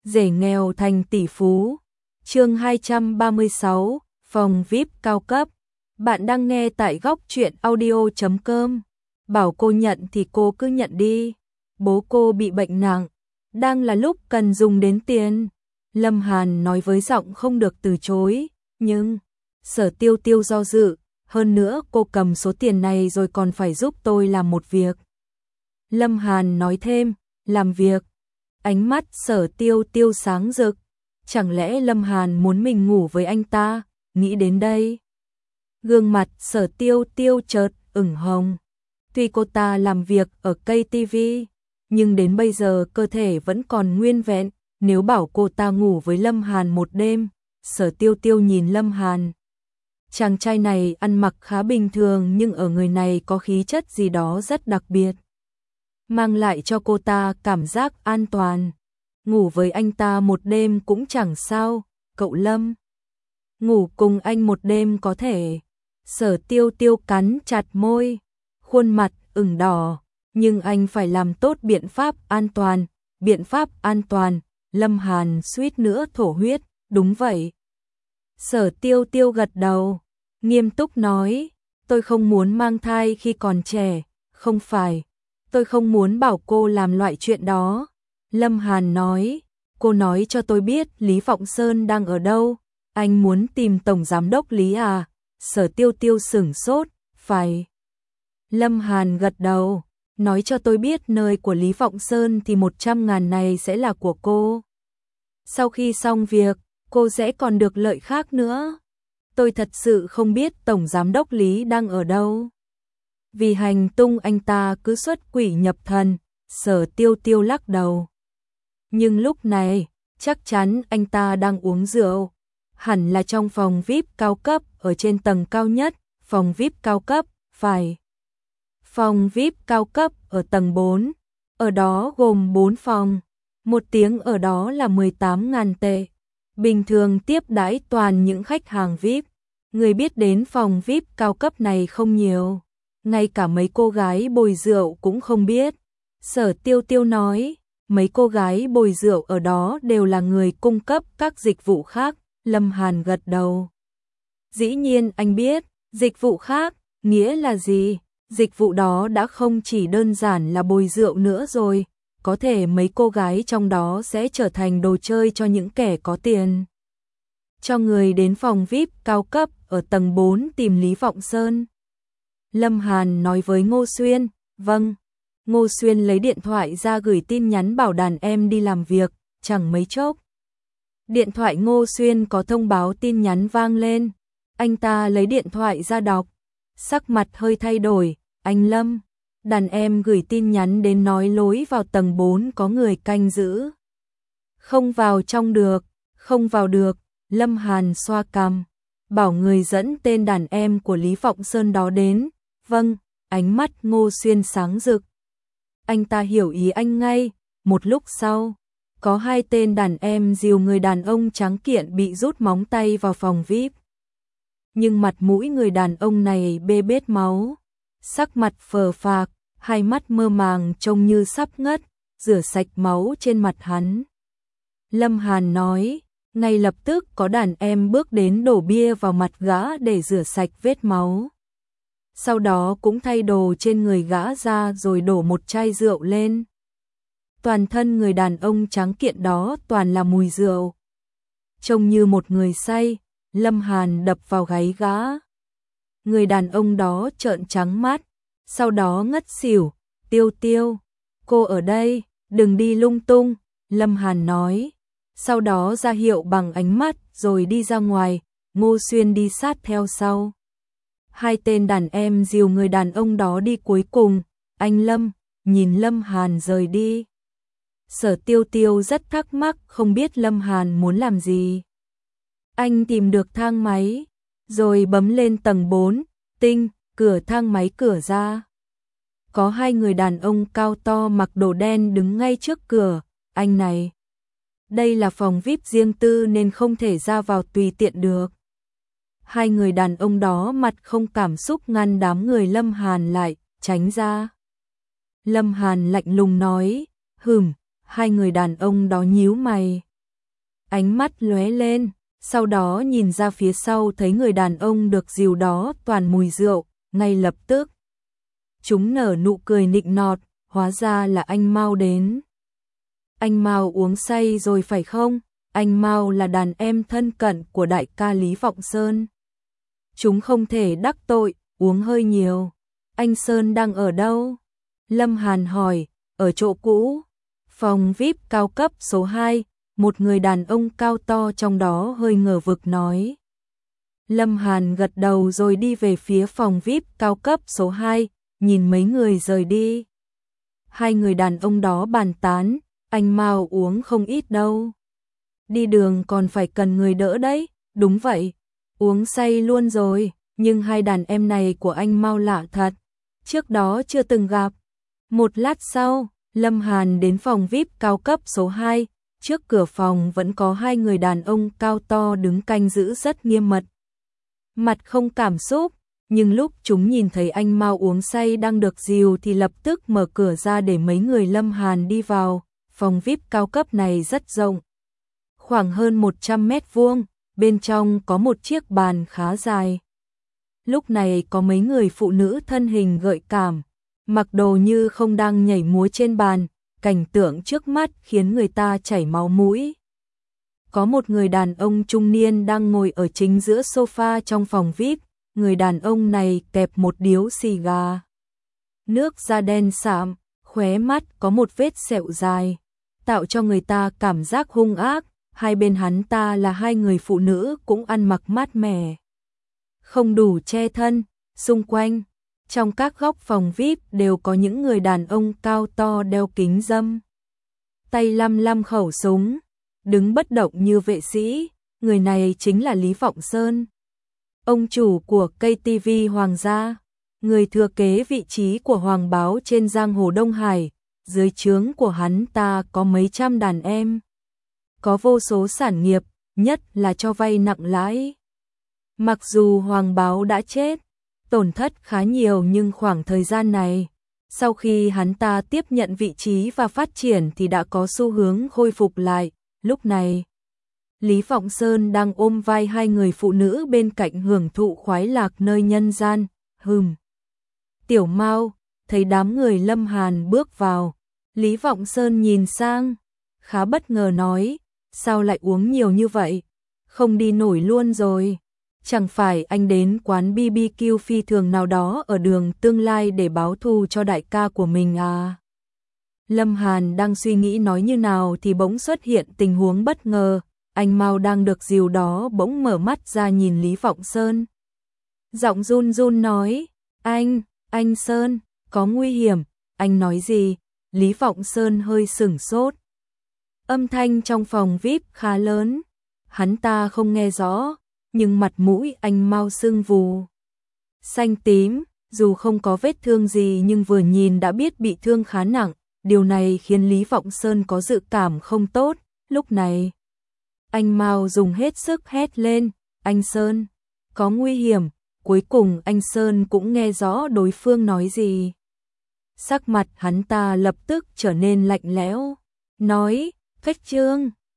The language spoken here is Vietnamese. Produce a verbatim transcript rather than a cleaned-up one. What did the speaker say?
rể nghèo thành tỷ phú. Chương hai trăm ba mươi sáu, phòng vi ai pi cao cấp. Bạn đang nghe tại góc truyện audio chấm com. Bảo cô nhận thì cô cứ nhận đi. Bố cô bị bệnh nặng, đang là lúc cần dùng đến tiền. Lâm Hàn nói với giọng không được từ chối, nhưng Sở Tiêu Tiêu do dự, hơn nữa cô cầm số tiền này rồi còn phải giúp tôi làm một việc. Lâm Hàn nói thêm, làm việc. Ánh mắt Sở Tiêu Tiêu sáng rực, chẳng lẽ Lâm Hàn muốn mình ngủ với anh ta? Nghĩ đến đây, gương mặt Sở Tiêu Tiêu chợt ửng hồng. Tuy cô ta làm việc ở kênh ti vi, nhưng đến bây giờ cơ thể vẫn còn nguyên vẹn. Nếu bảo cô ta ngủ với Lâm Hàn một đêm, Sở Tiêu Tiêu nhìn Lâm Hàn. Chàng trai này ăn mặc khá bình thường nhưng ở người này có khí chất gì đó rất đặc biệt, mang lại cho cô ta cảm giác an toàn. Ngủ với anh ta một đêm cũng chẳng sao, cậu Lâm. Ngủ cùng anh một đêm có thể. Sở Tiêu Tiêu cắn chặt môi, khuôn mặt ửng đỏ, nhưng anh phải làm tốt biện pháp an toàn. Biện pháp an toàn, Lâm Hàn suýt nữa thổ huyết, đúng vậy. Sở Tiêu Tiêu gật đầu, nghiêm túc nói, tôi không muốn mang thai khi còn trẻ, không phải. Tôi không muốn bảo cô làm loại chuyện đó. Lâm Hàn nói, cô nói cho tôi biết Lý Vọng Sơn đang ở đâu. Anh muốn tìm Tổng Giám đốc Lý à? Sở Tiêu Tiêu sửng sốt, phải. Lâm Hàn gật đầu, nói cho tôi biết nơi của Lý Vọng Sơn thì một trăm ngàn này sẽ là của cô. Sau khi xong việc, cô sẽ còn được lợi khác nữa. Tôi thật sự không biết Tổng Giám đốc Lý đang ở đâu. Vì hành tung anh ta cứ xuất quỷ nhập thần, Sở Tiêu Tiêu lắc đầu. Nhưng lúc này, chắc chắn anh ta đang uống rượu. Hẳn là trong phòng vi ai pi cao cấp ở trên tầng cao nhất. Phòng vi ai pi cao cấp, phải. Phòng vi ai pi cao cấp ở tầng bốn. Ở đó gồm bốn phòng. Một tiếng ở đó là mười tám ngàn tệ. Bình thường tiếp đãi toàn những khách hàng vi ai pi. Người biết đến phòng vi ai pi cao cấp này không nhiều. Ngay cả mấy cô gái bồi rượu cũng không biết. Sở Tiêu Tiêu nói, mấy cô gái bồi rượu ở đó đều là người cung cấp các dịch vụ khác. Lâm Hàn gật đầu. Dĩ nhiên anh biết, dịch vụ khác, nghĩa là gì? Dịch vụ đó đã không chỉ đơn giản là bồi rượu nữa rồi. Có thể mấy cô gái trong đó sẽ trở thành đồ chơi cho những kẻ có tiền. Cho người đến phòng vi ai pi cao cấp ở tầng bốn tìm Lý Vọng Sơn. Lâm Hàn nói với Ngô Xuyên, vâng. Ngô Xuyên lấy điện thoại ra gửi tin nhắn bảo đàn em đi làm việc, chẳng mấy chốc. Điện thoại Ngô Xuyên có thông báo tin nhắn vang lên. Anh ta lấy điện thoại ra đọc, sắc mặt hơi thay đổi, anh Lâm. Đàn em gửi tin nhắn đến nói lối vào tầng bốn có người canh giữ. Không vào trong được, không vào được. Lâm Hàn xoa cằm, bảo người dẫn tên đàn em của Lý Vọng Sơn đó đến. Vâng, ánh mắt Ngô Xuyên sáng rực. Anh ta hiểu ý anh ngay. Một lúc sau, có hai tên đàn em dìu người đàn ông trắng kiện bị rút móng tay vào phòng vi ai pi. Nhưng mặt mũi người đàn ông này bê bết máu, sắc mặt phờ phạc, hai mắt mơ màng trông như sắp ngất, rửa sạch máu trên mặt hắn. Lâm Hàn nói, ngay lập tức có đàn em bước đến đổ bia vào mặt gã để rửa sạch vết máu. Sau đó cũng thay đồ trên người gã ra rồi đổ một chai rượu lên. Toàn thân người đàn ông trắng kiện đó toàn là mùi rượu. Trông như một người say, Lâm Hàn đập vào gáy gã. Người đàn ông đó trợn trắng mắt, sau đó ngất xỉu. Tiêu Tiêu, cô ở đây, đừng đi lung tung, Lâm Hàn nói. Sau đó ra hiệu bằng ánh mắt rồi đi ra ngoài. Ngô Xuyên đi sát theo sau. Hai tên đàn em dìu người đàn ông đó đi cuối cùng. Anh Lâm, nhìn Lâm Hàn rời đi. Sở Tiêu Tiêu rất thắc mắc không biết Lâm Hàn muốn làm gì. Anh tìm được thang máy, rồi bấm lên tầng bốn, tinh, cửa thang máy cửa ra. Có hai người đàn ông cao to mặc đồ đen đứng ngay trước cửa. Anh này, đây là phòng vi ai pi riêng tư nên không thể ra vào tùy tiện được. Hai người đàn ông đó mặt không cảm xúc ngăn đám người Lâm Hàn lại, tránh ra. Lâm Hàn lạnh lùng nói, hừm, hai người đàn ông đó nhíu mày, ánh mắt lóe lên, sau đó nhìn ra phía sau thấy người đàn ông được dìu đó toàn mùi rượu, ngay lập tức. Chúng nở nụ cười nịnh nọt, hóa ra là anh Mao đến. Anh Mao uống say rồi phải không? Anh Mao là đàn em thân cận của đại ca Lý Vọng Sơn. Chúng không thể đắc tội, uống hơi nhiều. Anh Sơn đang ở đâu? Lâm Hàn hỏi, ở chỗ cũ. Phòng vi ai pi cao cấp số hai, một người đàn ông cao to trong đó hơi ngờ vực nói. Lâm Hàn gật đầu rồi đi về phía phòng vi ai pi cao cấp số hai, nhìn mấy người rời đi. Hai người đàn ông đó bàn tán, anh Mao uống không ít đâu. Đi đường còn phải cần người đỡ đấy, đúng vậy, uống say luôn rồi, nhưng hai đàn em này của anh Mao lạ thật, trước đó chưa từng gặp. Một lát sau, Lâm Hàn đến phòng vi ai pi cao cấp số hai, trước cửa phòng vẫn có hai người đàn ông cao to đứng canh giữ rất nghiêm mật. Mặt không cảm xúc, nhưng lúc chúng nhìn thấy anh Mao uống say đang được dìu thì lập tức mở cửa ra để mấy người Lâm Hàn đi vào. Phòng vi ai pi cao cấp này rất rộng, khoảng hơn một trăm mét vuông, bên trong có một chiếc bàn khá dài. Lúc này có mấy người phụ nữ thân hình gợi cảm, mặc đồ như không đang nhảy múa trên bàn, cảnh tượng trước mắt khiến người ta chảy máu mũi. Có một người đàn ông trung niên đang ngồi ở chính giữa sofa trong phòng vi ai pi, người đàn ông này kẹp một điếu xì gà. Nước da đen sạm, khóe mắt có một vết sẹo dài, tạo cho người ta cảm giác hung ác. Hai bên hắn ta là hai người phụ nữ cũng ăn mặc mát mẻ, không đủ che thân. Xung quanh, trong các góc phòng vi ai pi đều có những người đàn ông cao to đeo kính râm, tay lăm lăm khẩu súng, đứng bất động như vệ sĩ. Người này chính là Lý Vọng Sơn, ông chủ của ca tê vê Hoàng gia, người thừa kế vị trí của Hoàng báo trên giang hồ Đông Hải. Dưới trướng của hắn ta có mấy trăm đàn em, có vô số sản nghiệp, nhất là cho vay nặng lãi. Mặc dù Hoàng báo đã chết, tổn thất khá nhiều, nhưng khoảng thời gian này, sau khi hắn ta tiếp nhận vị trí và phát triển thì đã có xu hướng khôi phục lại. Lúc này, Lý Vọng Sơn đang ôm vai hai người phụ nữ bên cạnh hưởng thụ khoái lạc nơi nhân gian. Hừm. Tiểu Mao, thấy đám người Lâm Hàn bước vào, Lý Vọng Sơn nhìn sang, khá bất ngờ nói, sao lại uống nhiều như vậy, không đi nổi luôn rồi. Chẳng phải anh đến quán bê bê kiu phi thường nào đó ở đường Tương Lai để báo thù cho đại ca của mình à? Lâm Hàn đang suy nghĩ nói như nào thì bỗng xuất hiện tình huống bất ngờ. Anh Mao đang được dìu đó bỗng mở mắt ra nhìn Lý Vọng Sơn. Giọng run run nói, anh, anh Sơn, có nguy hiểm. Anh nói gì? Lý Vọng Sơn hơi sửng sốt. Âm thanh trong phòng vi ai pi khá lớn, hắn ta không nghe rõ, nhưng mặt mũi anh Mao sưng vù, xanh tím, dù không có vết thương gì nhưng vừa nhìn đã biết bị thương khá nặng. Điều này khiến Lý Vọng Sơn có dự cảm không tốt. Lúc này, anh Mao dùng hết sức hét lên, anh Sơn, có nguy hiểm. Cuối cùng anh Sơn cũng nghe rõ đối phương nói gì. Sắc mặt hắn ta lập tức trở nên lạnh lẽo, nói, khách trương,